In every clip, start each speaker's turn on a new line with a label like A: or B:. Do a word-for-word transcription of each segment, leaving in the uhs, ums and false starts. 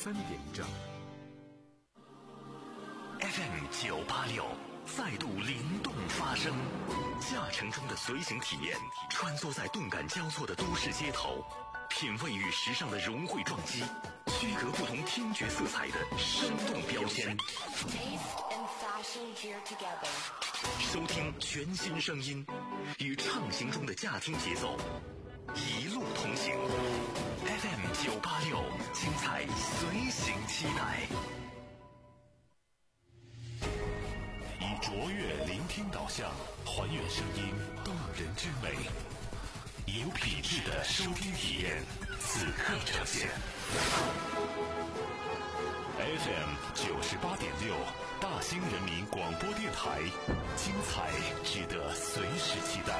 A: 三点整。
B: F M 九八六再度灵动发声，驾乘中的随行体验，穿梭在动感交错的都市街头，品味与时尚的融汇撞击，区隔不同听觉色彩的生动标签。收听全新声音，与畅行中的驾听节奏，一路同行。F M 九八六，精彩随行期待。以卓越聆听导向，还原声音动人之美，以有品质的收听体验，此刻呈现。F M 九十八点六，大兴人民广播电台，精彩值得随时期待。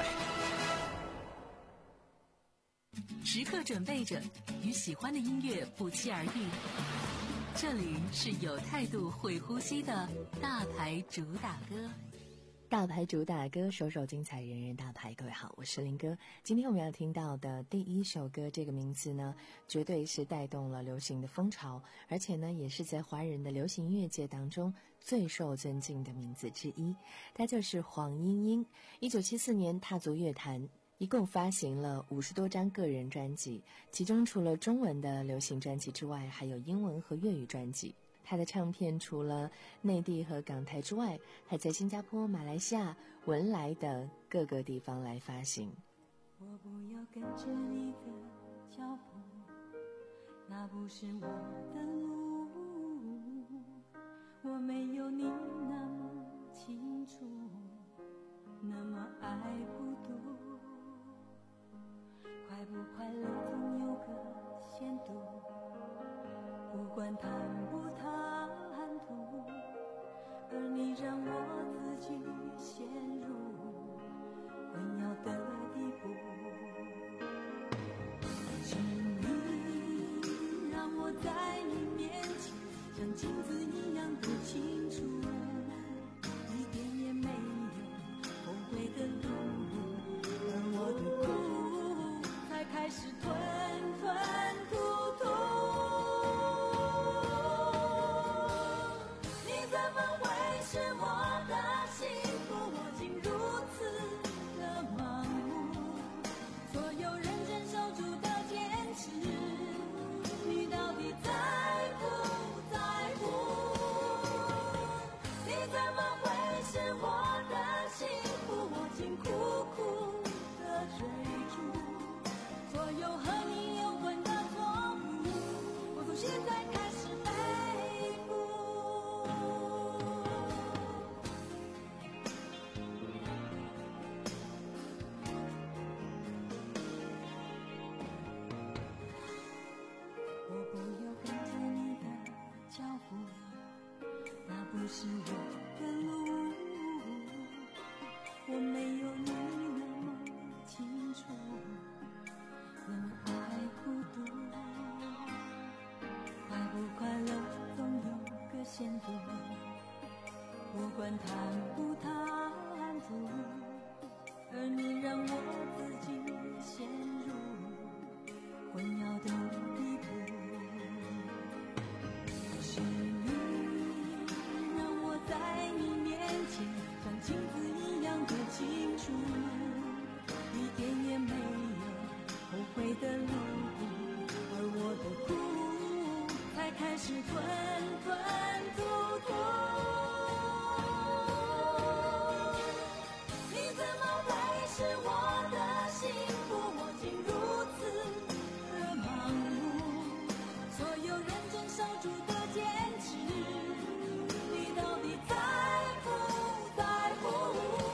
C: 时刻准备着，与喜欢的音乐不期而遇。这里是有态度会呼吸的大牌主打歌。
D: 大牌主打歌，首首精彩，人人大牌。各位好，我是林哥。今天我们要听到的第一首歌，这个名字呢，绝对是带动了流行的风潮，而且呢，也是在华人的流行音乐界当中最受尊敬的名字之一。她就是黄莺莺。一九七四年踏足乐坛，一共发行了五十多张个人专辑，其中除了中文的流行专辑之外，还有英文和粤语专辑。他的唱片除了内地和港台之外，还在新加坡、马来西亚、文莱等各个地方来发行。
E: 我不要跟着你的脚步，那不是我的路，我没有你那么清楚，那么爱不读，快不快乐总有个限度，不管谈不谈吐，而你让我自己陷入混淆的地步。请你让我在你面前像镜子一样的清楚，一点也没有后悔的路，而我的苦才开始吞吞吐吐。苦苦的追逐所有和你有关的错误，我从现在开始背负。我不要跟着你的脚步，那不是我的路，我没有你那么清楚，那么爱孤独，快不快乐总有个限度，不管谈不谈吐，而你让我自己陷入混淆的地步。是你让我在你面前像镜子一样的清楚，一点也没有后悔的路，而我的苦才开始吞吞吐吐。你怎么会是我的幸福？我竟如此的盲目，所有认真守住的坚持，你到底在不在乎？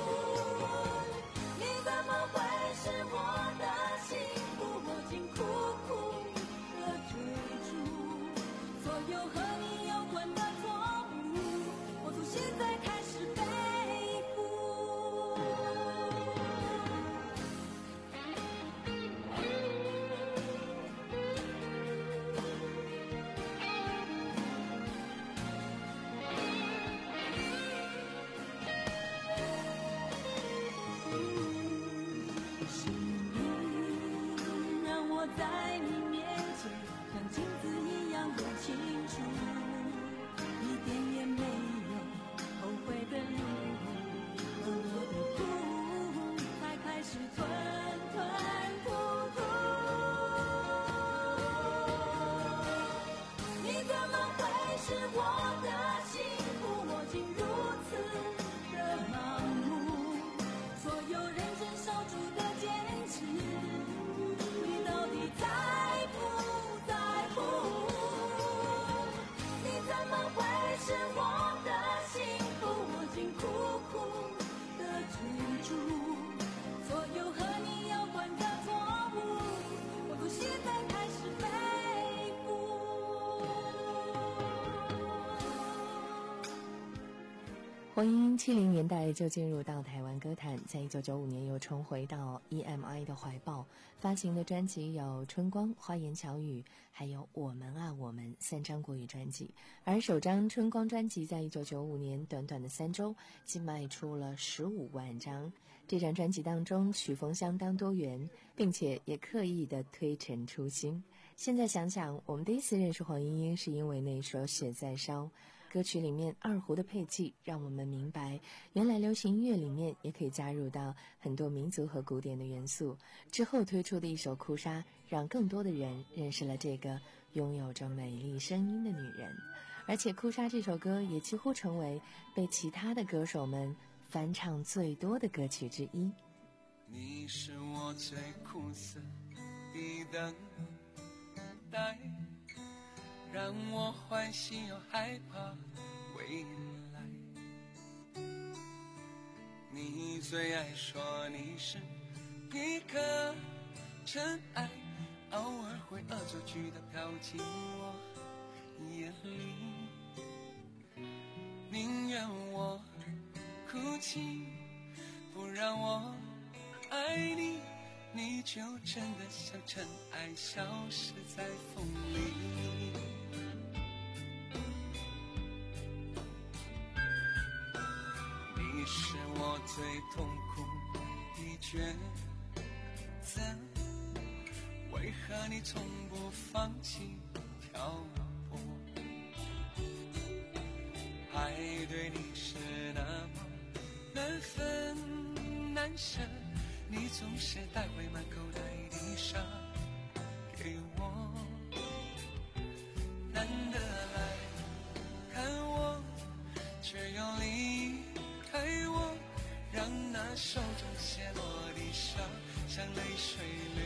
E: 你怎么会是我的幸福？我竟苦苦的追逐所有和你有关的错误，我从现在开始背负。是你让我在你面前像镜子一样的清楚，
D: 黄莺莺七零年代就进入到台湾歌坛，在一九九五年又重回到 E M I 的怀抱，发行的专辑有《春光》《花言巧语》还有《我们啊我们》三张国语专辑。而首张《春光》专辑在一九九五年短短的三周竟卖出了十五万张。这张专辑当中曲风相当多元，并且也刻意的推陈出新。现在想想，我们第一次认识黄莺莺是因为那首《雪在烧》，歌曲里面二胡的配器让我们明白，原来流行音乐里面也可以加入到很多民族和古典的元素。之后推出的一首《哭砂》，让更多的人认识了这个拥有着美丽声音的女人。而且《哭砂》这首歌也几乎成为被其他的歌手们翻唱最多的歌曲之一。
A: 你是我最苦涩的等待，让我欢喜又害怕未来。你最爱说你是一颗尘埃，偶尔会恶作剧地飘进我眼里，宁愿我哭泣，不让我爱你，你就真的像尘埃消失在风里。你是我最痛苦的抉择，为何你从不放弃挑拨？爱对你是那么难分难舍，你总是带回满口袋的沙给我，难得来看我，却又离开我，让那手中泻落的沙像泪水流。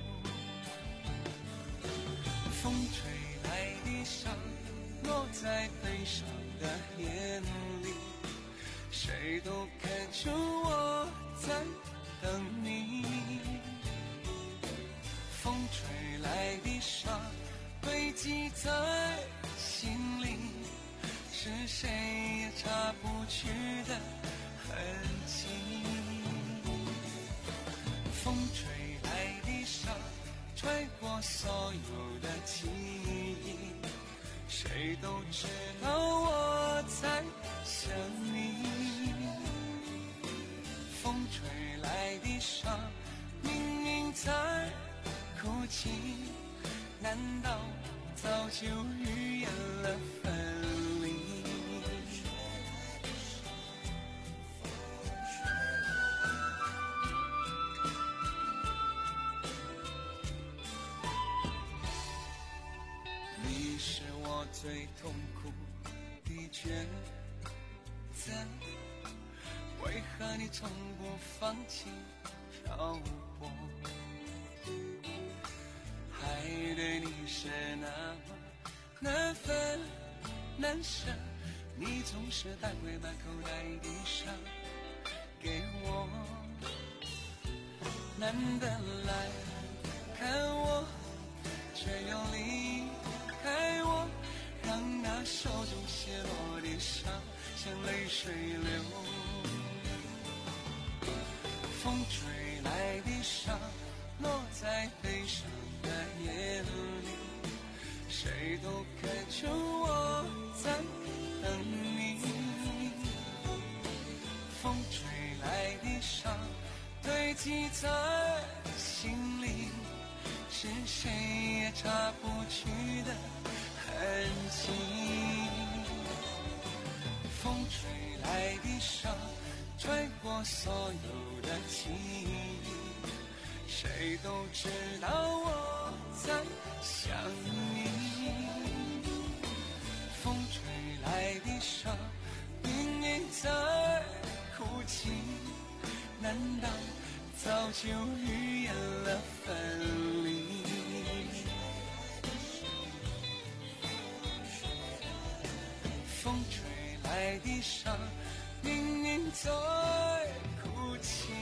A: 风吹来的沙落在悲伤的眼里，谁都看出我在等你。风吹来的沙堆积在心里，是谁也擦不去的痕迹。风吹来的沙吹过所有的记忆，谁都知道我在想你。风吹来的沙明明在哭泣，难道早就预言了分离？你是我最痛苦的抉择，为何你从不放弃漂泊？爱对你是那么难分难舍，你总是带回满口袋的沙给我，难得来看我，却又离开我，让那手中泻落的沙像泪水流。风吹来的沙落在悲伤的眼里，谁都看出我在等你。风吹来的沙堆积在心里，是谁也擦不去的痕迹。风吹来的沙吹过所有的记忆，谁都知道我在想你。风吹来的沙明明在哭泣，难道早就预言了分离？风吹来的沙明明在哭泣，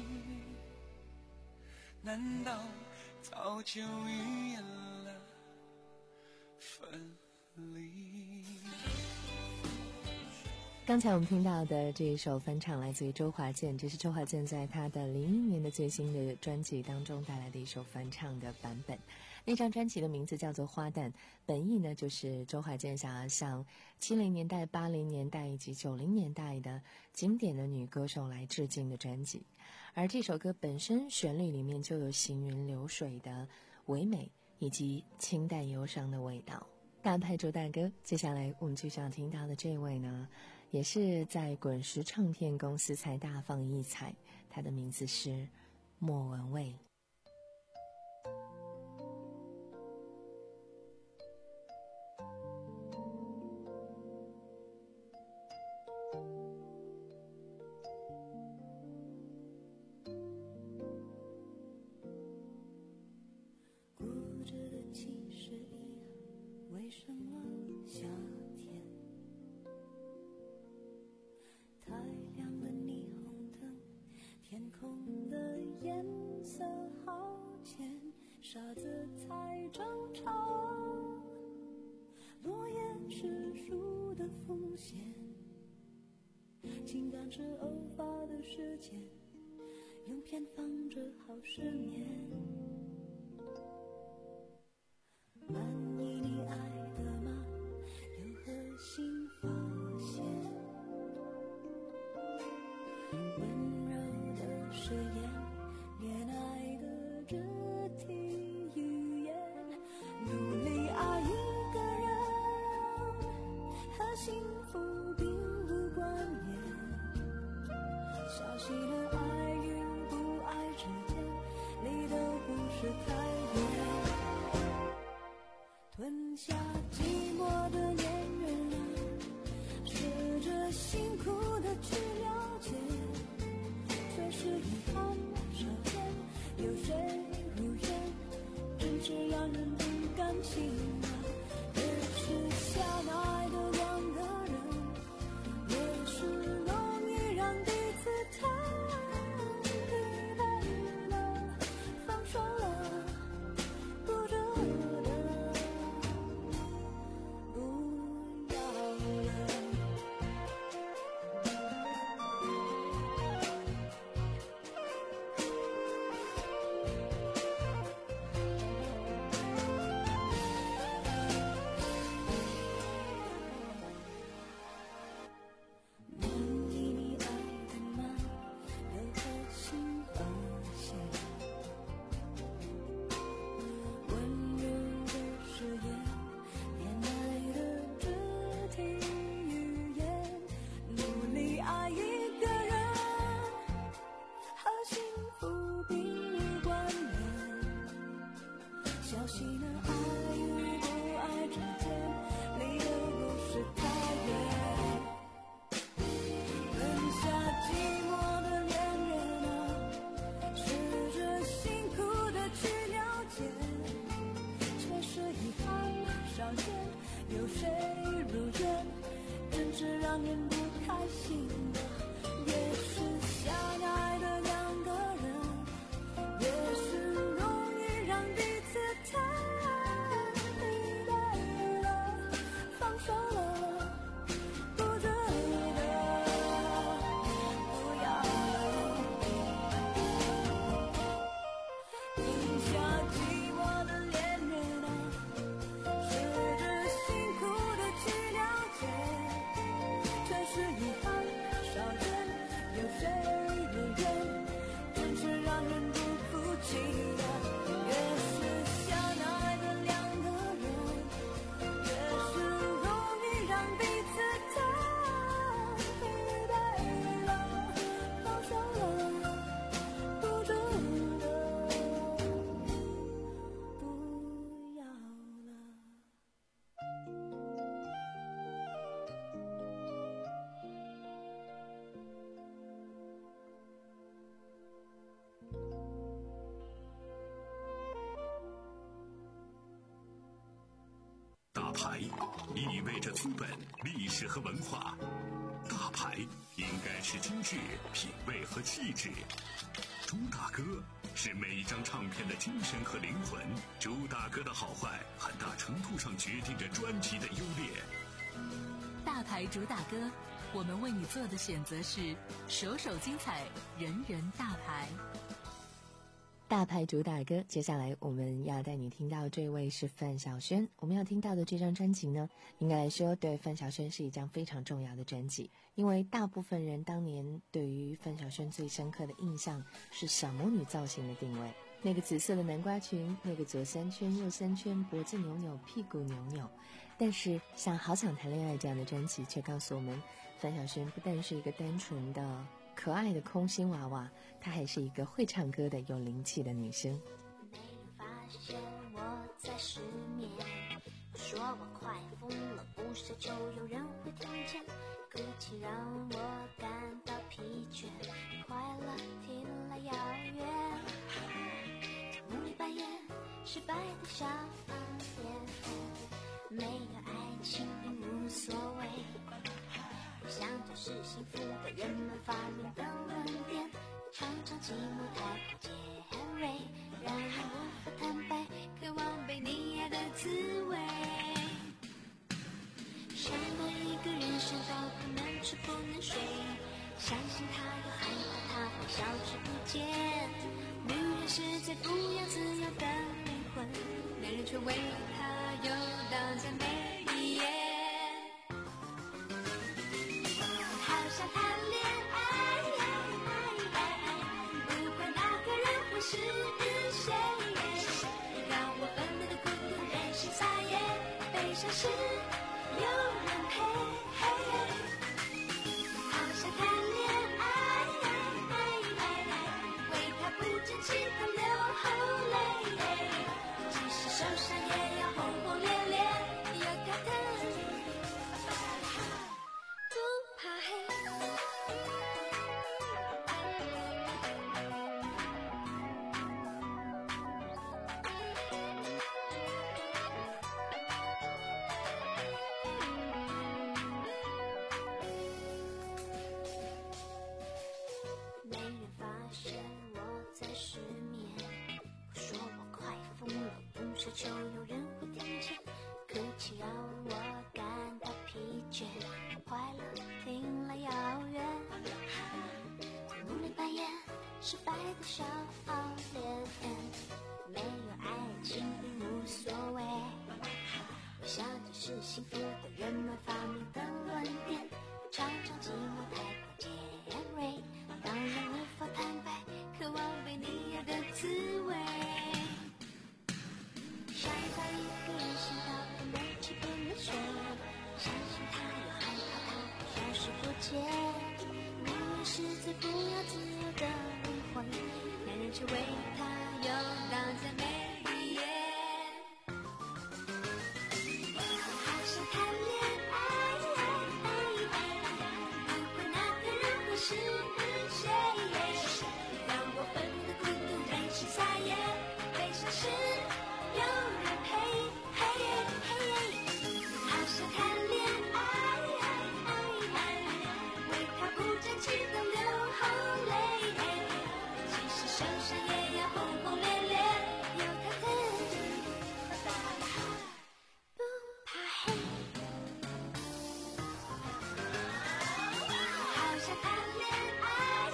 A: 难道早就预言了分离？
D: 刚才我们听到的这一首翻唱来自于周华健，这是周华健在他的零一年的最新的专辑当中带来的一首翻唱的版本。那张专辑的名字叫做《花旦》，本意呢就是周华健想要向七零年代、八零年代以及九零年代的经典的女歌手来致敬的专辑。而这首歌本身旋律里面就有行云流水的唯美以及清淡忧伤的味道。大牌周大哥，接下来我们就想听到的这位呢，也是在滚石唱片公司才大放异彩，他的名字是莫文蔚。
E: 固执的其实一样，为什么夏天太亮了霓虹灯，天空的颜色好浅，傻子才争吵，落叶是树的风险，情感是偶发的事件，用偏方治好失眠。满意你爱的吗？有何新发现？温柔的誓言，恋爱的肢体语言，努力爱一个人，和幸福并无关联。小心的爱与不爱之间，离得不是太远。吞下寂寞的恋人啊，试着辛苦的去了解，却是遗憾少见，有谁如愿，真是让人不甘心啊。越是相爱的两个人，越是容易让彼此太疲惫了，放手了，不值得。有谁如愿，真是让人不开心啊。越是相爱的两个人，越是容易让彼此太疲惫了，放手了，不值得，不要了，吞下寂寞的恋人啊，试着辛苦的去了解，却是遗憾少见，有谁如愿，真是让人不服气啊。越是相爱的两个人，越是容易让彼此太疲惫了，放手了，不值得，不要了。
B: 大牌意味着资本、历史和文化，大牌应该是精致、品味和气质。朱大哥是每一张唱片的精神和灵魂，朱大哥的好坏很大程度上决定着专辑的优劣。
C: 大牌主打歌， 我们为你做的选择是首首精彩，人人大牌。
D: 大牌主打歌，接下来我们要带你听到这位是范晓萱。我们要听到的这张专辑呢，应该来说对范晓萱是一张非常重要的专辑，因为大部分人当年对于范晓萱最深刻的印象是小魔女造型的定位，那个紫色的南瓜裙，那个左三圈右三圈，脖子扭扭，屁股扭扭。但是像好想谈恋爱这样的专辑却告诉我们，范晓萱不但是一个单纯的可爱的空心娃娃，她还是一个会唱歌的有灵气的女生。
F: 没人发现我在失眠，说我快疯了，不奢求有人会听见，哭泣让我感到疲倦，快乐听来遥远，梦里扮演失败的小脸，没有爱情并无所谓，想着是幸福的人们发明的论点，常常寂寞太过尖锐，让人无法坦白，渴望被你爱的滋味。想到一个人想到不能吃不能睡，相信他又害怕他会消失不见，女人是最不要自由的灵魂，男人却为他游荡在每一夜。好想谈恋爱，不管那个人会是谁，让我愤怒的孤独任性撒野，悲伤时有人陪。好想谈恋爱，为他不争气的流后泪，即使受伤也要轰轰烈烈，有他的不怕黑。没人发现我在失眠，说我快疯了，不奢求有人会听见，哭泣让我感到疲倦，快乐听来遥远，梦里扮演失败的小脸，没有爱情并无所谓，我想这是幸福的人们发明的论点，常常寂寞太过尖锐，让人无法坦白，渴望被你爱的滋味。想到一个人想到不能吃不能睡，相信他又害怕他会消失不见，女人是最不要自由的灵魂，男人却为他游荡在每一夜。好想谈恋爱，不管那个人会是谁，让我愤怒的孤独任性撒野，悲伤时有人陪。好想谈恋爱，为他不争气的流后泪，即使受伤也要轰轰烈烈，有他的不怕黑。好想谈恋爱，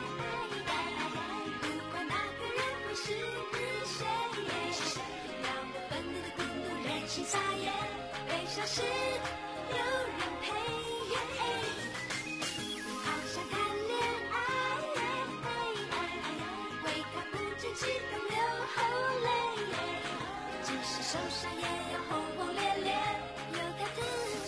F: 不管那个人会是谁，让我愤怒的孤独任性撒野，悲伤时有人陪。好想谈恋爱，为他不争气的流后泪，即使受伤也要轰轰烈烈，有他的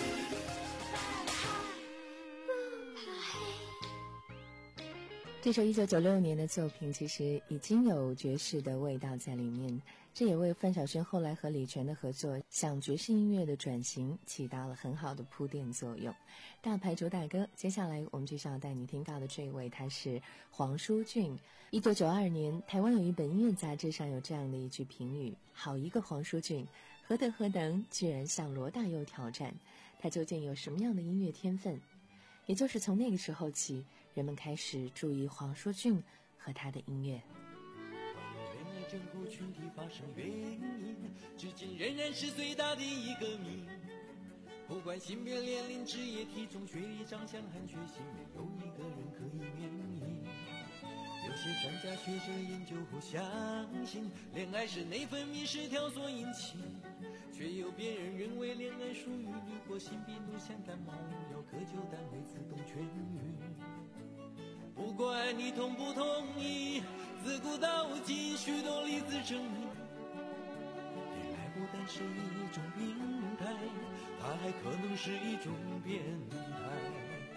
F: 不怕黑。
D: 这首一九九六年的作品其实已经有爵士的味道在里面，这也为范晓萱后来和李泉的合作向爵士音乐的转型起到了很好的铺垫作用。大牌主打歌，接下来我们就要带你听到的这位，他是黄舒骏。一九九二年，台湾有一本音乐杂志上有这样的一句评语：好一个黄舒骏，何德何能，居然向罗大佑挑战，他究竟有什么样的音乐天分？也就是从那个时候起，人们开始注意黄舒骏和他的音乐。
G: 原来整个群体发生原因，至今仍然是最大的一个谜。 不管性别、年龄、职业、体重、学历、长相、含血性，没有一个人可以免疫。有些专家学者研究后相信，恋爱是内分泌失调所引起，却有别人认为恋爱属于滤过性病毒，像感冒用药，渴求单位自动痊愈。不管你同不同意，自古到今许多例子证明，恋爱不单是一种病态，它还可能是一种变态。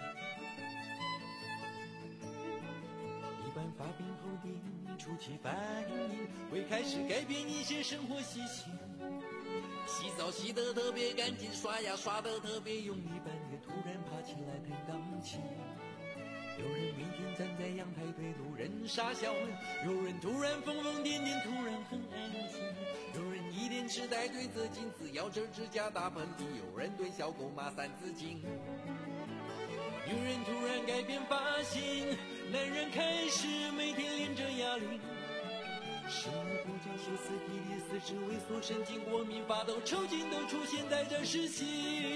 G: 一般发病后的初期反应会开始改变一些生活习性，洗澡洗得特别干净，刷牙刷得特别用力，半夜突然爬起来弹钢琴。有人每天站在阳台对路人傻笑，有人突然疯疯癫癫，突然很安静，有人一脸痴呆对着镜子咬着指甲打喷嚏，有人对小狗骂三字经，有人突然改变发型，男人开始每天练着哑铃，食欲不振、歇斯底里、四肢萎缩、神经过敏、发抖、抽筋都出现在这时期。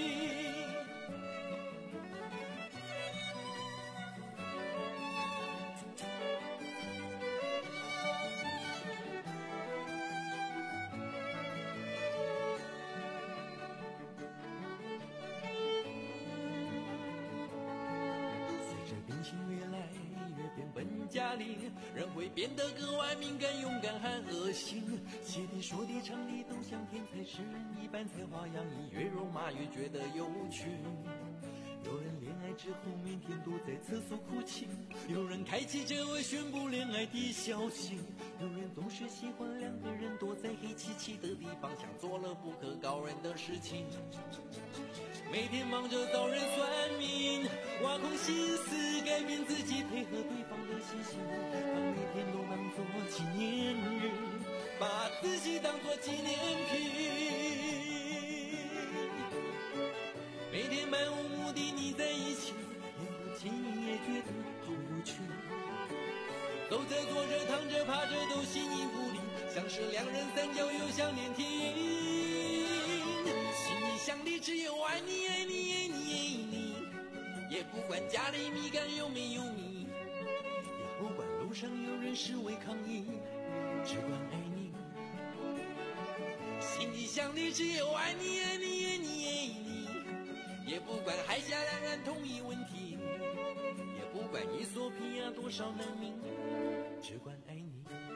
G: 家里人会变得格外敏感、勇敢和恶心，写的说的唱的都像天才诗人一般，才华洋溢，越肉麻越觉得有趣。有人恋爱之后每天都在厕所哭泣，有人开启这位宣布恋爱的消息，有人总是喜欢两个人躲在黑漆漆的地方，想做了不可告人的事情，每天忙着找人算命，挖空心思改变自己，配合对方的习性，把每天都当作纪念日，把自己当作纪念品，每天漫无目的腻在一起，言不经意也觉得好有趣，走着坐着躺着趴着都形影不离，像是两人三角又像连体婴，心里想的只有爱你爱你爱你爱你，也不管家里米缸有没有米，也不管路上有人示威抗议，只管爱你，心里想的只有爱你爱你爱你爱你，也不管海峡两岸统一问题，也不管伊索比亚多少难民，只管爱你。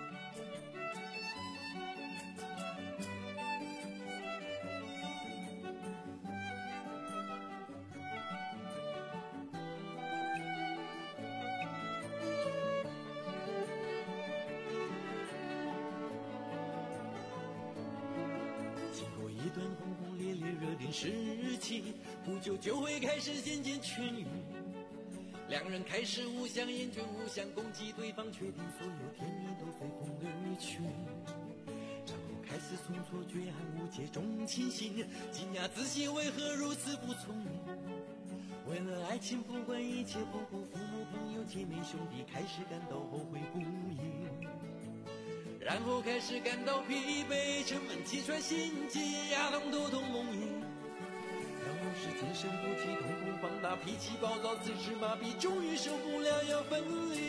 G: 时期不久就会开始渐渐痊愈，两人开始互相厌倦，互相攻击对方，确定所有甜蜜都随风而去，然后开始从错觉和误解中清醒，惊讶自己为何如此不聪明，为了爱情不管一切，不顾父母朋友姐妹兄弟，开始感到后悔不已，然后开始感到疲惫，沉闷气喘心悸，牙痛头痛梦呓，是精神不济，瞳孔放大，脾气暴躁，四肢麻痹，终于受不了要分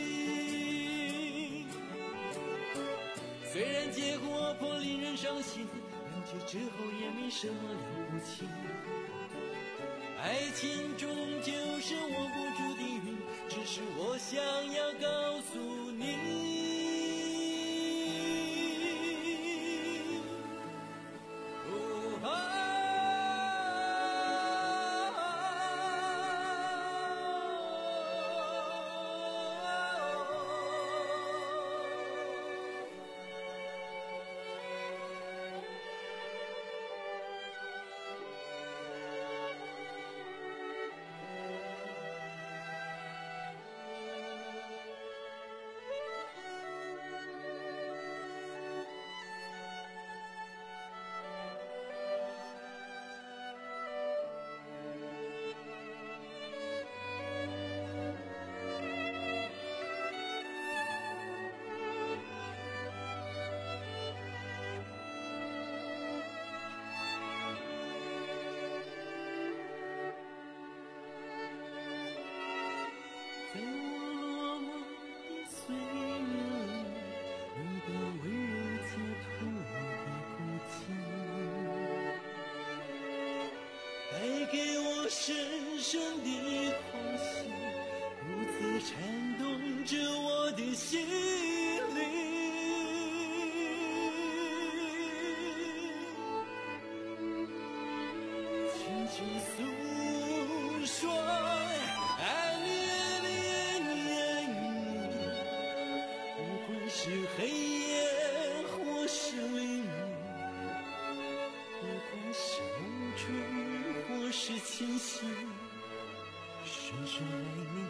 G: 离。虽然结果颇令人伤心，了解之后也没什么了不起。爱情终究是我不注的运，只是我想要告诉你。 诉说，爱恋恋你，不管是黑夜或是黎明，不管是梦中或是清醒，深深爱你。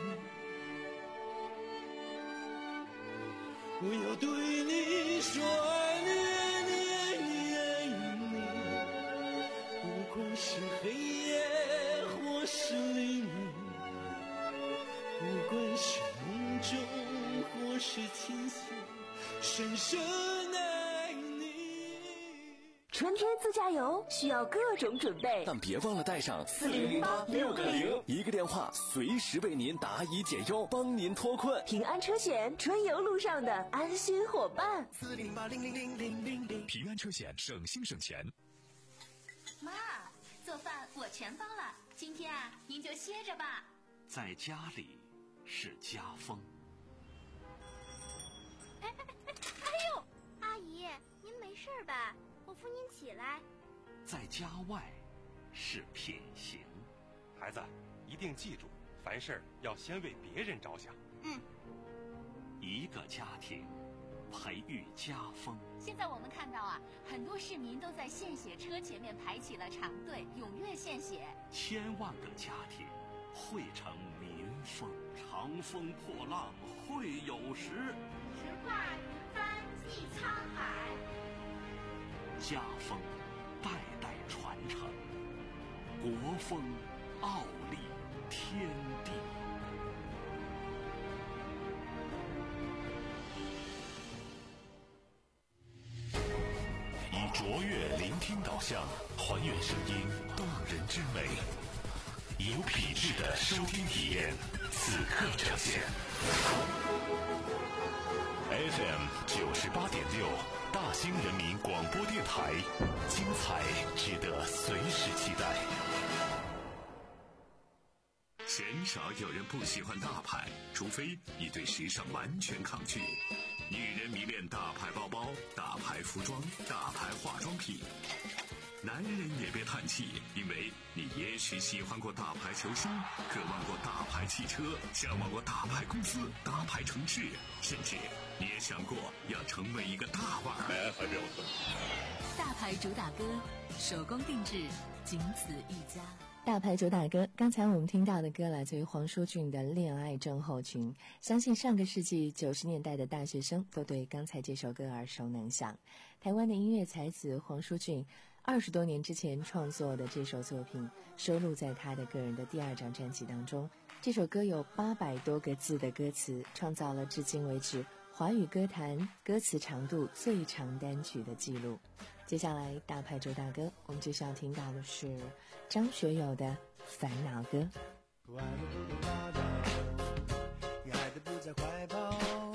G: 我要对你说爱你爱你爱你，不管是黑夜或是黎明，不管是梦中或是清醒，深深爱你。
H: 春天自驾游需要各种准备，
B: 但别忘了带上
H: 四零零八六个零，
B: 一个电话随时为您答疑解忧，帮您脱困。
H: 平安车险，春游路上的安心伙伴。
B: 四零八零零零零零零，平安车险，省心省钱。
I: 妈，做饭我全包了，今天啊，您就歇着吧。
B: 在家里是家风。
F: 哎哎哎哎呦，阿姨，您没事吧？我扶您起来。
B: 在家外是品行。
J: 孩子，一定记住，凡事要先为别人着想。
I: 嗯。
B: 一个家庭培育家风。
I: 现在我们看到啊，很多市民都在献血车前面排起了长队，踊跃献血。
B: 千万个家庭汇成民风，长风破浪会有时。
F: 直挂云帆济沧海。
B: 家风代代传承，国风傲立天地。以卓越聆听导向，还原声音动人之美，有品质的收听体验，此刻呈现。F M 九十八点六，大兴人民广播电台，精彩值得随时期待。鲜少有人不喜欢大牌，除非你对时尚完全抗拒。女人迷恋大牌包包、大牌服装、大牌化妆品。男人也别叹气，因为你也许喜欢过大牌球星，渴望过大牌汽车，向往过大牌公司、大牌城市，甚至你也想过要成为一个大腕儿。
C: 大牌主打歌，手工定制，仅此一家。
D: 大牌主打歌，刚才我们听到的歌来自于黄舒骏的《恋爱症候群》，相信上个世纪九十年代的大学生都对刚才这首歌耳熟能详。台湾的音乐才子黄舒骏二十多年之前创作的这首作品收录在他的个人的第二张专辑当中。这首歌有八百多个字的歌词，创造了至今为止华语歌坛歌词长度最长单曲的记录。接下来大牌主打歌，我们接下来听到的是张学友的《烦恼歌》。
K: 不爱的不懂大道，你爱的不在怀抱，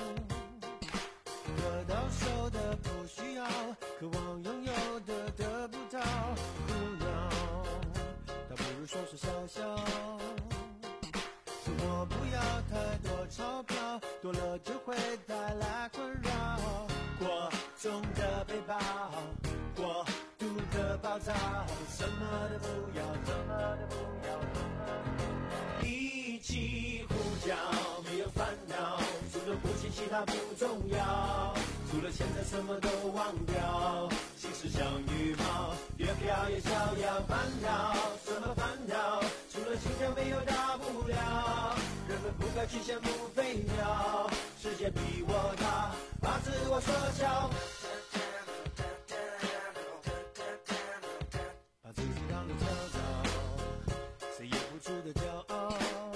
K: 得到手的不需要，渴望拥有的得不到，苦恼倒不如说说笑笑，生活不要太多钞票，多了就会带来困扰，过重的背包，过度的暴躁，什么都不要，什么都不要，一起呼叫，没有烦恼，除了呼吸其他不重要，除了现在什么都忘掉，心事像羽毛，越飘越逍遥，烦恼什么烦恼，除了心跳没有大不了，人们不该去羡慕飞鸟，世界比我大，把自我缩小，把自己当个跳蚤，谁也不出的骄傲，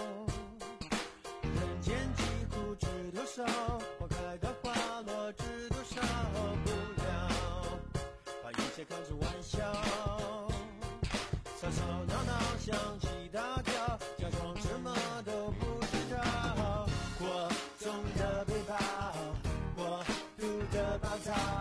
K: 人间疾苦知多少，花开的花落知多少，不要把一切看成玩笑，吵吵闹闹想起大跳，假装什么都不知道，过重的背包，过度的暴躁，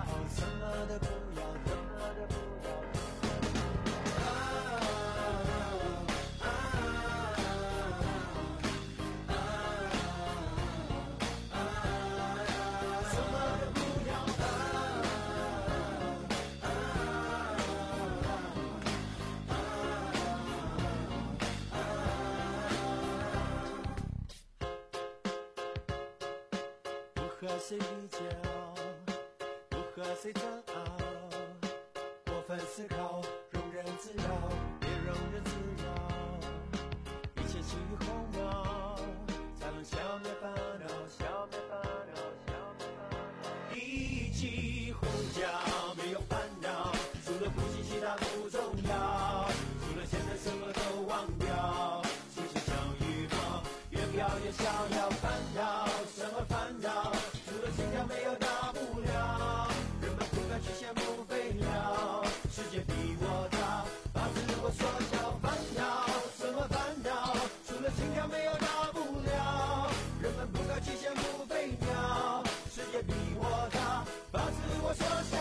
K: 谁比较，不和谁争拗，过分思考，庸人自扰，别庸人自扰，一切轻于鸿毛，才能消灭烦恼，消灭烦恼，消灭烦恼。一起呼叫，没有烦恼，除了呼吸其他不重要，除了现在什么都忘掉，心情像羽毛，越飘越逍遥。烦恼什么烦恼？除了心跳没有大不了，人们不敢去羡慕飞鸟，世界比我大，把自我缩小。烦恼什么烦恼？除了心跳没有大不了，人们不敢去羡慕飞鸟，世界比我大，把自我缩小。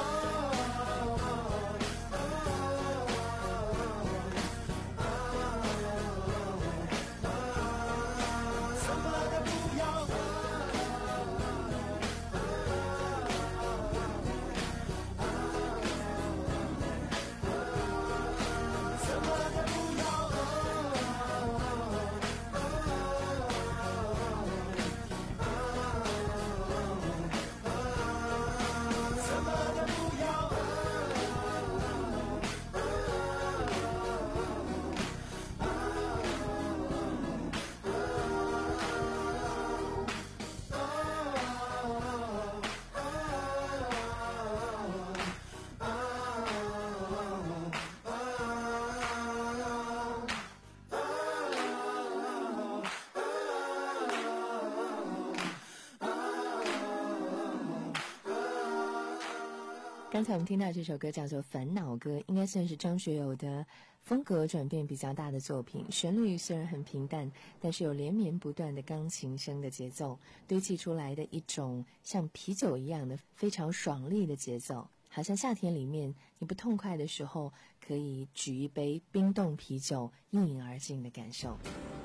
D: 刚才我们听到这首歌叫做《烦恼歌》，应该算是张学友的风格转变比较大的作品。旋律虽然很平淡，但是有连绵不断的钢琴声的节奏，堆砌出来的一种像啤酒一样的非常爽利的节奏，好像夏天里面你不痛快的时候，可以举一杯冰冻啤酒一饮而尽的感受。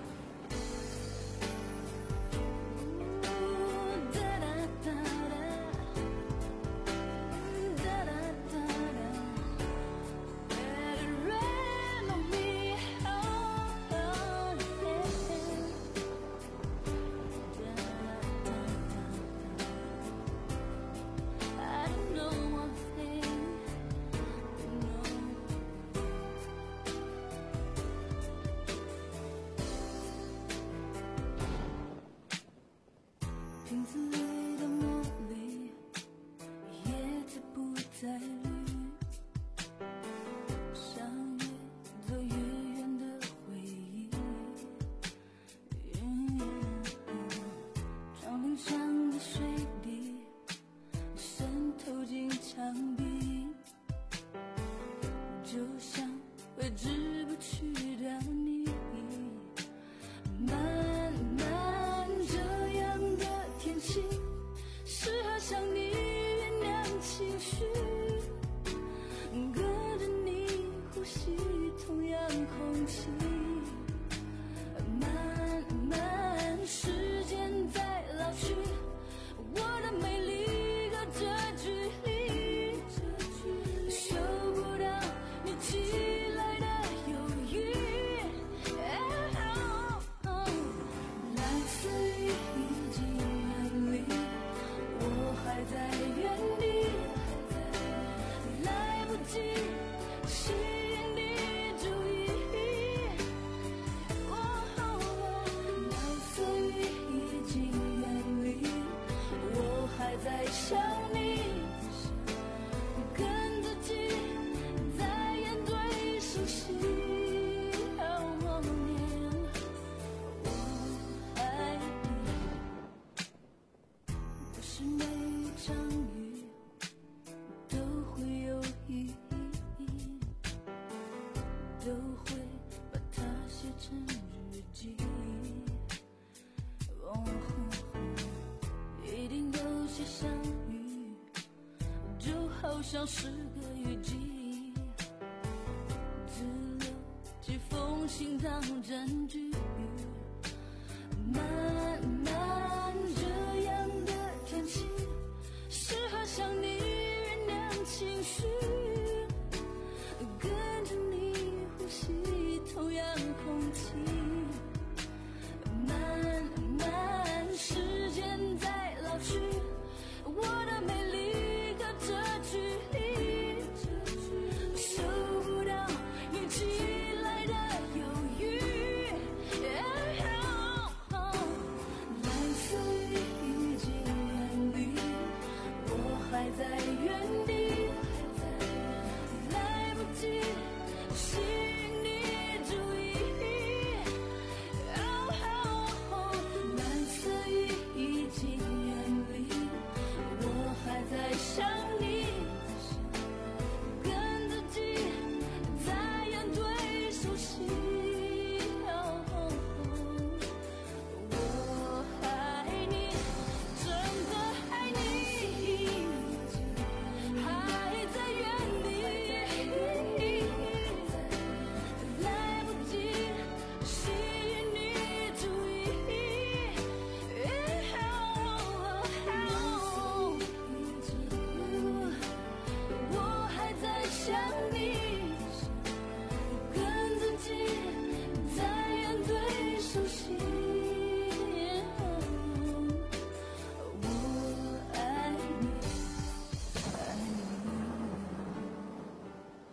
E: 瓶子里的茉莉，叶子不再绿，像越走越远的回忆。窗棂上的水滴渗透进墙壁，就像挥之不去的你。慢慢这样的天气，适合向你酝酿情绪，跟着你呼吸同样空气。慢慢时间在老去，我的美丽隔着距离，嗅不到你寄来的忧郁。来自于已经远离，我还在原地，来不及吸引你注意。来自于已经远离，我还在想你，跟自己在演对手戏。不是每一场雨都会有意义，都会把它写成日记。哦，一定有些相遇，就好像是个雨季，只留几封信当证据。慢慢这样的天气，适合向你酝酿情绪，跟着你呼吸同样空气。慢慢时间在老去，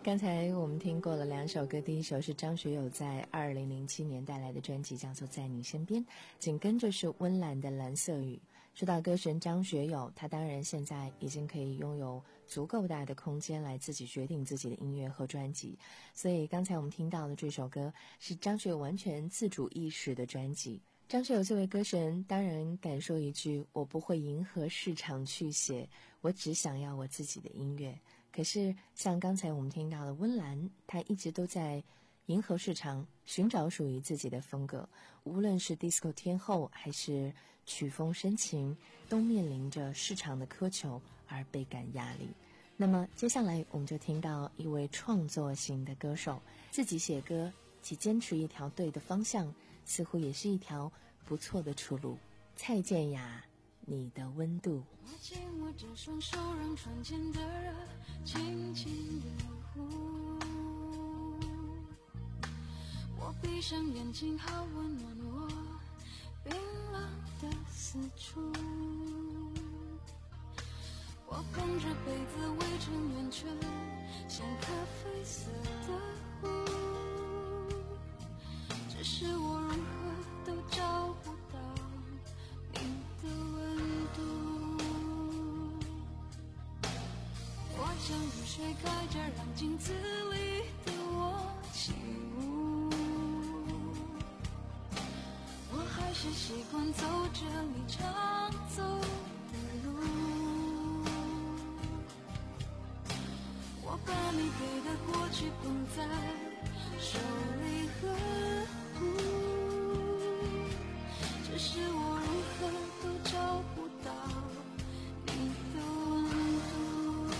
D: 刚才我们听过了两首歌，第一首是张学友在二零零七年带来的专辑，叫做《在你身边》，紧跟着是温岚的《蓝色雨》。说到歌神张学友，他当然现在已经可以拥有足够大的空间来自己决定自己的音乐和专辑，所以刚才我们听到的这首歌是张学友完全自主意识的专辑。张学友作为歌神，当然敢说一句，我不会迎合市场去写，我只想要我自己的音乐。可是像刚才我们听到的温岚，她一直都在迎合市场，寻找属于自己的风格，无论是 disco 天后还是曲风深情，都面临着市场的苛求而倍感压力。那么接下来我们就听到一位创作型的歌手，自己写歌，其坚持一条对的方向，似乎也是一条不错的出路。蔡健雅，你的温度。
E: 握紧我这双手，让窗前的热轻轻地呼。我闭上眼睛，好温暖我冰冷的四处。我捧着杯子围成圆圈，像咖啡色的湖。只是我如何都找不到你的温度。我将雨水开着，让镜子里的我起舞。我还是习惯走着你常走的路。我把你给的过去捧在手里呵护。只是我如何都找不到你的温度。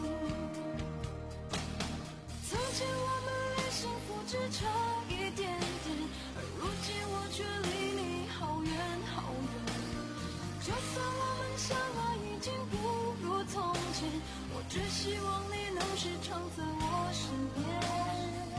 E: 从前我们离幸福只差一点点，而如今我却离你好远好远。就算我们相爱已经不如从前，我只希望你能时常在我身边。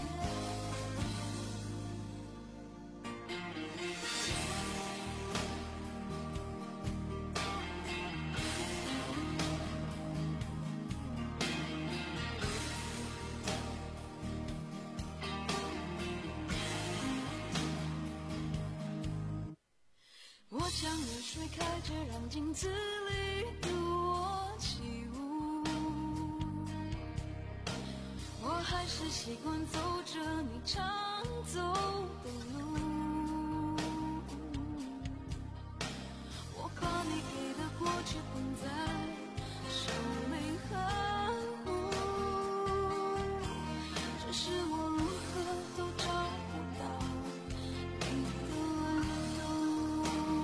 E: 我将热水开着，让镜子里的我起舞。我还是习惯走着你常走的路。我把你给的过去捧在手里呵护。只是我如何都找不到你的温度。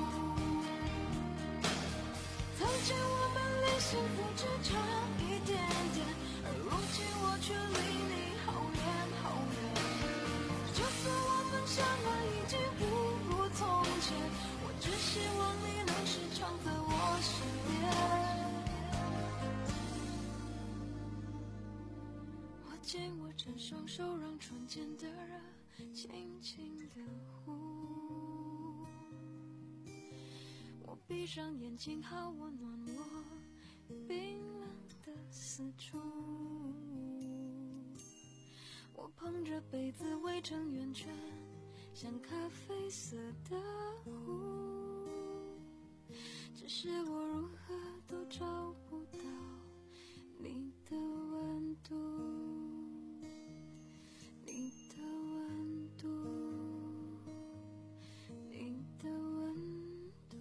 E: 曾经我们离幸福只差一点点，而如今我却离你好远好远。就算我们相爱已经不如从前，我只希望你能时常在我身边。握紧我这双手，让窗前的热轻轻地呼。我闭上眼睛，好温暖我冰冷的四处。我捧着杯子围成圆圈，像咖啡色的湖。只是我如何都找不到你的温度，你的温度，你的温度。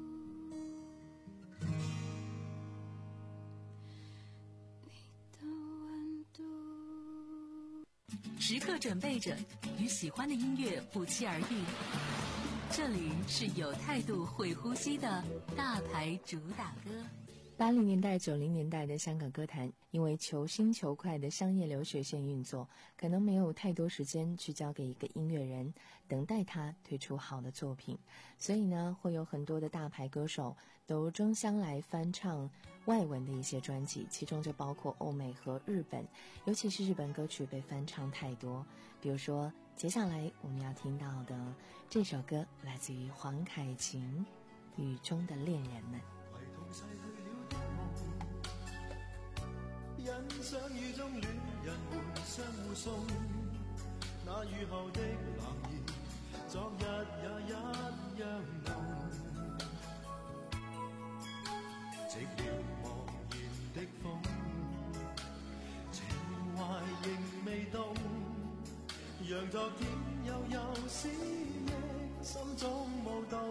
C: 时刻准备着，与喜欢的音乐不期而遇。这里是有态度、会呼吸的大牌主打歌。
D: 八零年代、九零年代的香港歌坛，因为求新求快的商业流水线运作，可能没有太多时间去交给一个音乐人，等待他推出好的作品，所以呢，会有很多的大牌歌手都争相来翻唱外文的一些专辑，其中就包括欧美和日本，尤其是日本歌曲被翻唱太多。比如说，接下来我们要听到的这首歌，来自于黄凯芹，《雨中的恋人们》。
K: 欣賞雨中戀人們相互送，那雨後的冷意，昨日也一樣濃。寂寥茫然的風，情懷仍未動，讓昨天悠悠思憶心中舞動，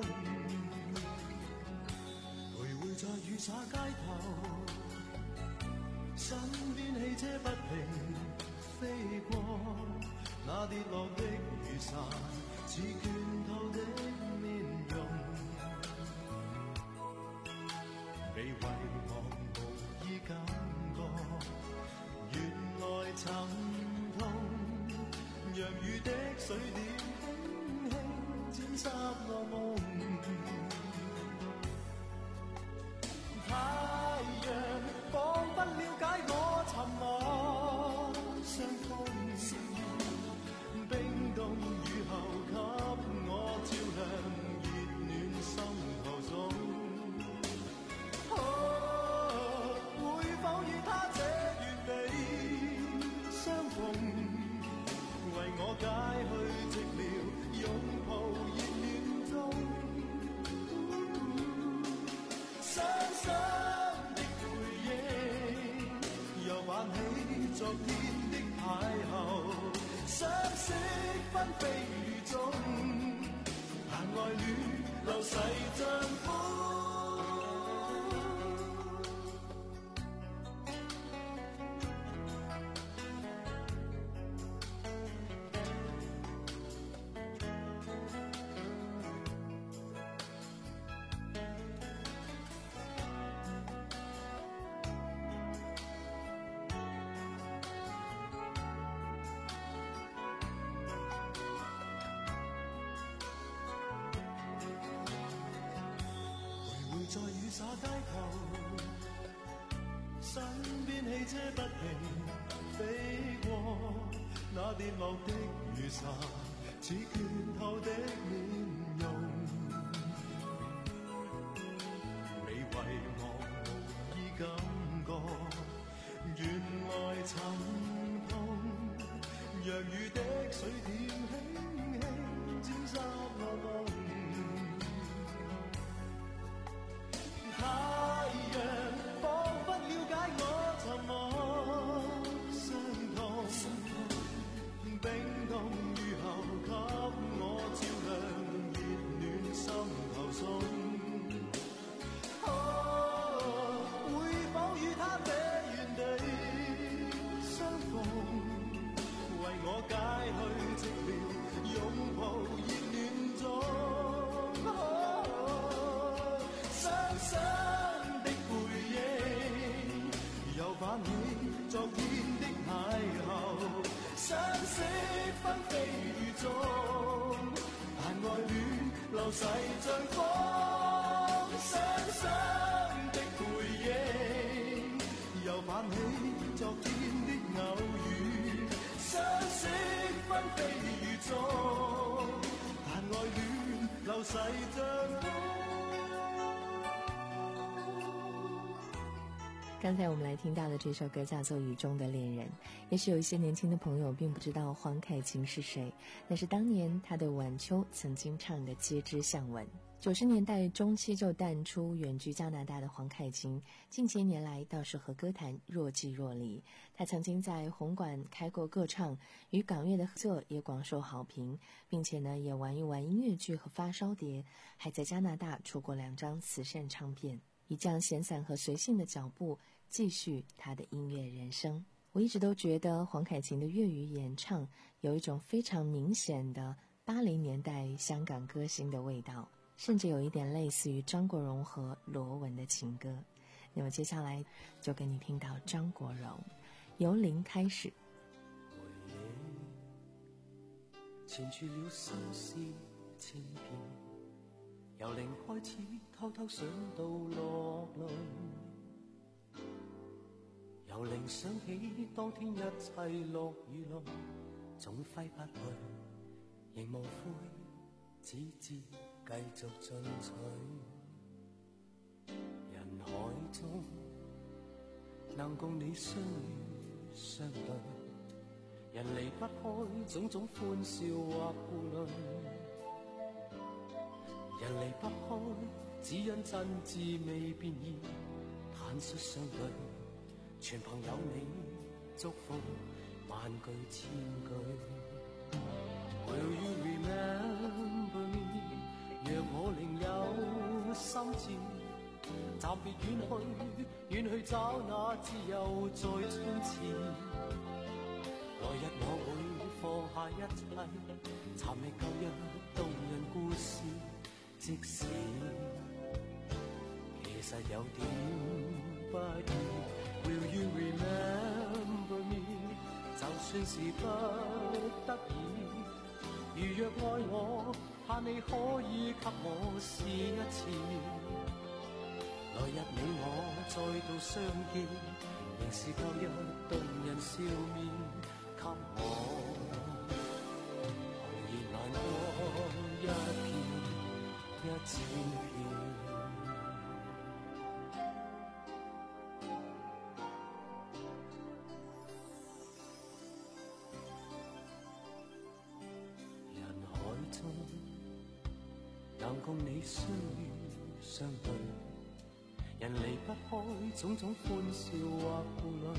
K: 徘徊在雨灑街頭，身邊汽車不停飛過，那跌落的雨傘似倦透的面容，被遺忘無意感覺，原來沉痛，讓雨的水點輕輕沾濕我夢，太陽彷彿了解我沉默傷痛，冰凍雨後給我照亮熱暖心頭中。哦，會否與他這原地相逢，為我解去寂寥，擁抱熱戀中。傷心的回憶又泛起昨天的邂逅，相識紛飛雨中，但愛戀流逝像風。在雨灑街頭，身邊汽車不停飛過，那跌落的雨傘似倦透的面容，未遺忘無意感覺，原來沉痛，讓雨的水點輕輕沾濕我夢。太陽彷彿了解我沉默傷痛，冰凍雨後給我照亮熱暖心頭中。哦，會否與他這原地相逢，為我解去寂寥，擁抱熱暖中。傷的回憶又泛起昨天的邂逅，相識紛飛雨中，但愛戀流逝像風。傷心的回憶又泛起昨天的偶遇，相識紛飛雨中，但愛戀流逝像風。
D: 刚才我们来听到的这首歌叫做《雨中的恋人》，也许有一些年轻的朋友并不知道黄凯芹是谁，那是当年他的晚秋曾经唱的《街知巷闻》。九十年代中期就淡出，远居加拿大的黄凯芹，近些年来倒是和歌坛若即若离。他曾经在红馆开过歌唱，与港乐的合作也广受好评，并且呢也玩一玩音乐剧和发烧碟，还在加拿大出过两张慈善唱片。以这样闲散和随性的脚步继续他的音乐人生。我一直都觉得黄凯芹的粤语演唱有一种非常明显的八零年代香港歌星的味道，甚至有一点类似于张国荣和罗文的情歌。那么接下来就给你听到张国荣由零开始。
K: 回憶纏住了心思千遍，由零開始偷偷想到落淚，由零想起當天一切落雨落，總揮不去，仍無悔，只知繼續進取。人海中那能共你相遇相對，人離不開種種歡笑或顧慮，人離不開只因真摯未變異，坦率相對，全憑有你祝福萬句千句。Will you remember me？ 若我另有心志，暫別遠去，遠去找那自由在衝刺。來日我會放下一切，尋覓舊日動人故事。即使其實有點不易 ，Will you remember me？ 就算是不得已，如若愛我，盼你可以給我試一次。來日你我再度相見，仍是舊日動人笑面，給我紅熱眼光一片一千片。人海中能共你相遇相對，人離不開種種歡笑或顧慮，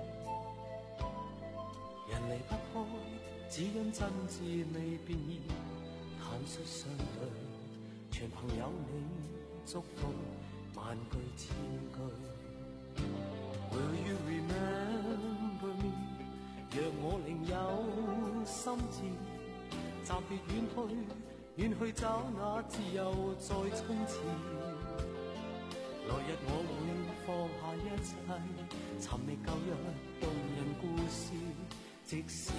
K: 人離不開只因真摯未變異，坦率相對，全憑有你祝福萬句千句。Will you remember me？ 若我另有心志，暫別遠去，遠去找那自由在衝刺。來日我會放下一切，尋覓舊日動人故事。即使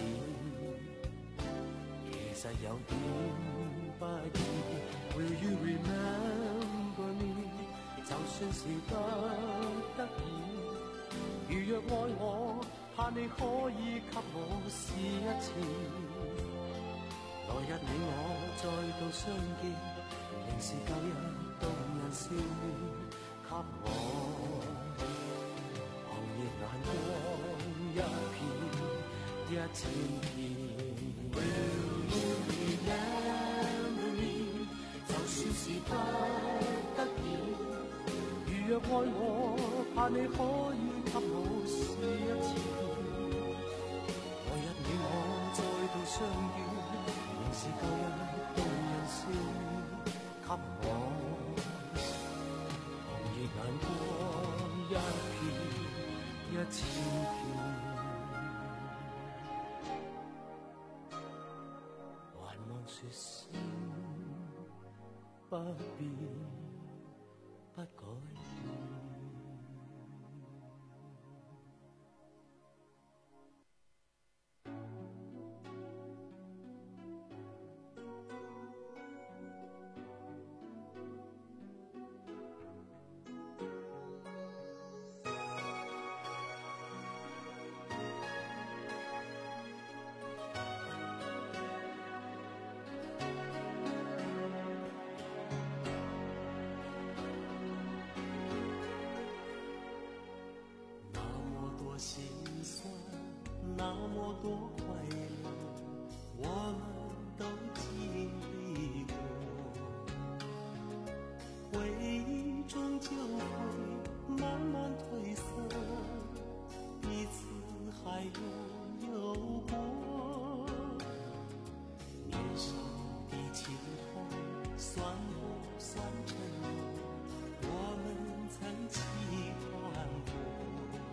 K: 其實有點不易 ，Will you remember me？ 就算是不得已，如若愛我，盼你可以給我試一次。來日你我再度相見，仍是舊日動人笑面。給我紅熱眼光一片一千片。Will you remember me？ 就算是不得已，如若愛我，盼你可以給我試一次。來日你我再度相遇，仍是舊日動人笑面。給我眼光一片一千片，還望說聲不變不改變。心酸，那么多快乐，我们都经历过。回忆终究会慢慢褪色，彼此还拥有过。年少的情话，算不算承诺？我们曾期盼过。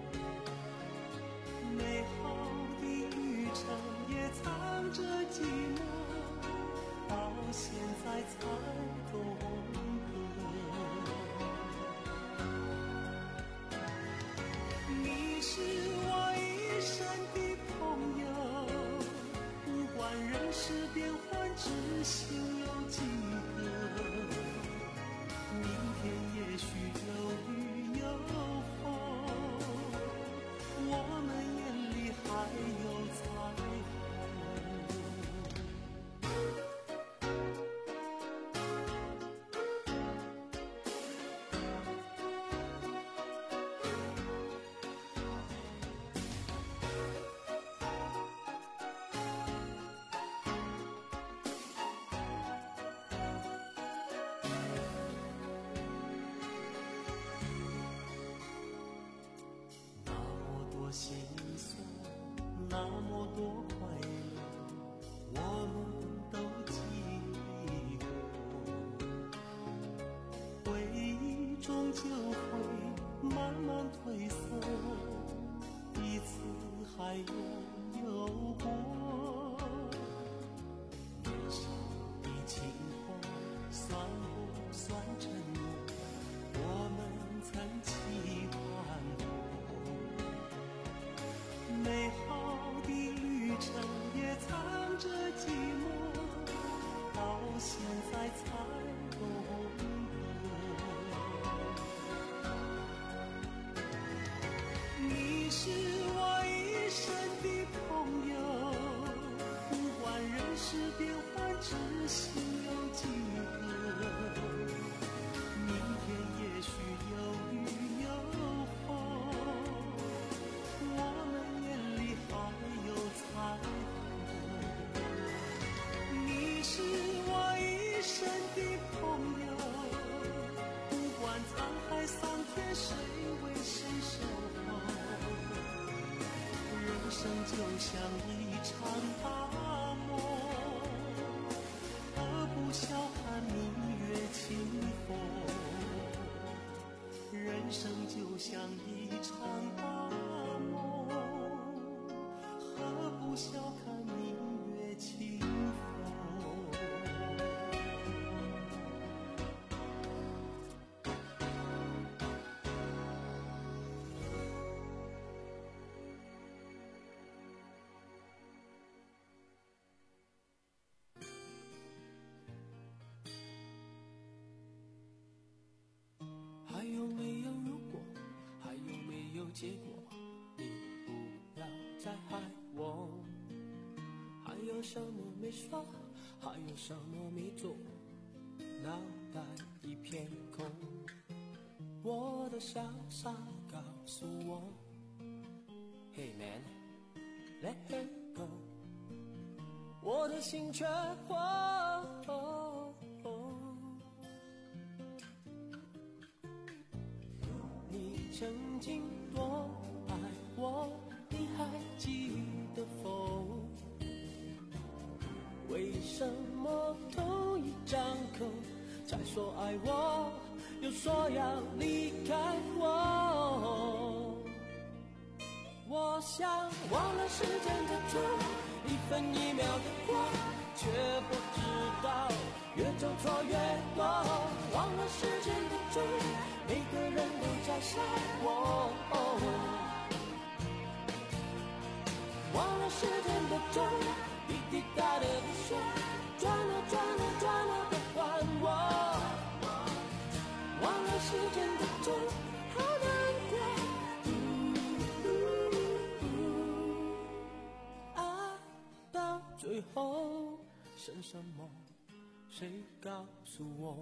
K: 美好的旅程也藏着寂寞，到现在才懂得。 多心酸，那么多快乐，我们都经历过。回忆终究会慢慢褪色，彼此还拥有过。年少的情话算不算承诺？我们曾期盼过。美好的旅程也藏着寂寞，到现在才懂得。你是我一生的朋友，不管人世变幻，知心有几个？明天也许有雨有风，我们眼里还有彩虹。你是我一生的朋友，不管沧海桑田，谁为谁守候。人生就像一场大梦，何不笑看明月清风？人生就像一场大梦，何不笑看明月清风？还有没有如果，还有没有结果？你不要再害我。还有什么没说，还有什么没做？脑袋一片空，我的潇洒告诉我 Hey man, let her go。 我的心却火、哦哦你曾经多爱我，你还记得否？为什么同一张口才说爱我，又说要离开我？我想忘了时间的钟，一分一秒的过，却不知道越走错越多。忘了时间的钟，每个人都在想我、哦、忘了时间的钟，滴滴答的不说，转了转了转了不还我。忘了时间的钟，好难过、嗯嗯、爱到最后剩什么，谁告诉我？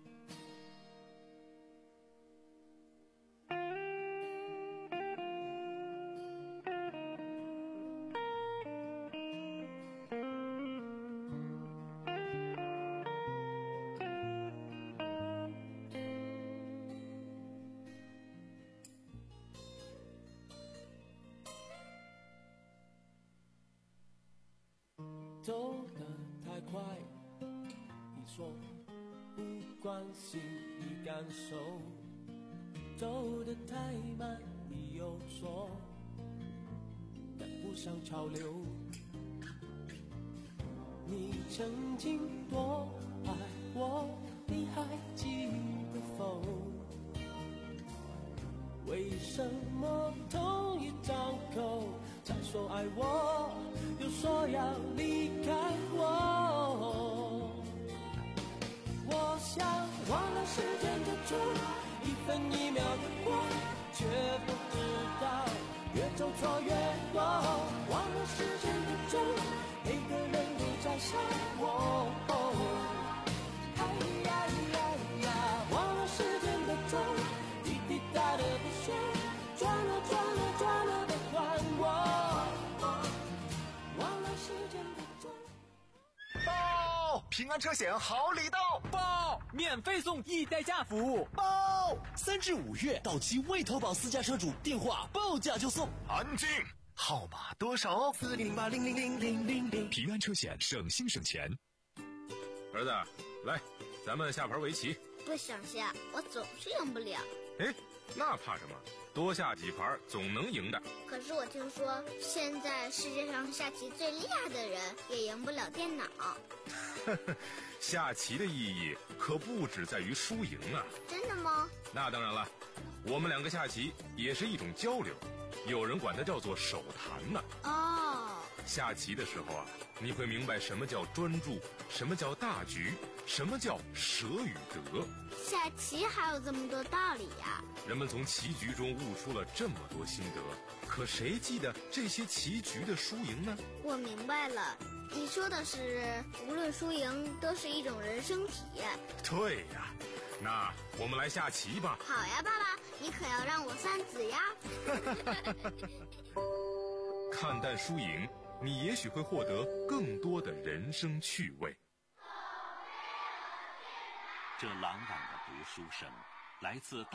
K: 走得太快，你说不关心你感受；走得太慢，你又说赶不上潮流。你曾经多爱我，你还记得否？为什么同一张口才说爱我，又说要离开我？我想忘了时间的钟，一分一秒的过，却不知道越走错越多。忘了时间的钟，每个人都在想我、哦哎呀呀呀，忘了时间的钟，滴滴答的不说，转了转了转了不还我。忘了时间的钟。
B: 到，品
L: 平安车险好礼到，
M: 报免费送一代驾服务，
L: 报三至五月到期未投保私家车主电话报价就送。
N: 安静，号码多少？
K: 四零零八零零零零零零。
B: 平安车险，省心省钱。
O: 儿子，来，咱们下盘围棋。
F: 不想下，我总是赢不了。
O: 哎，那怕什么？多下几盘总能赢的。
F: 可是我听说，现在世界上下棋最厉害的人也赢不了电脑。
O: 下棋的意义可不只在于输赢啊！
F: 真的吗？
O: 那当然了，我们两个下棋也是一种交流，有人管它叫做手谈呢。
F: 哦。
O: 下棋的时候啊，你会明白什么叫专注，什么叫大局，什么叫舍与得。
F: 下棋还有这么多道理呀！
O: 人们从棋局中悟出了这么多心得，可谁记得这些棋局的输赢呢？
F: 我明白了，你说的是无论输赢都是一种人生体验。
O: 对呀，那我们来下棋吧。
F: 好呀，爸爸，你可要让我三子呀。
O: 看淡输赢，你也许会获得更多的人生趣味。
B: 这朗朗的读书声来自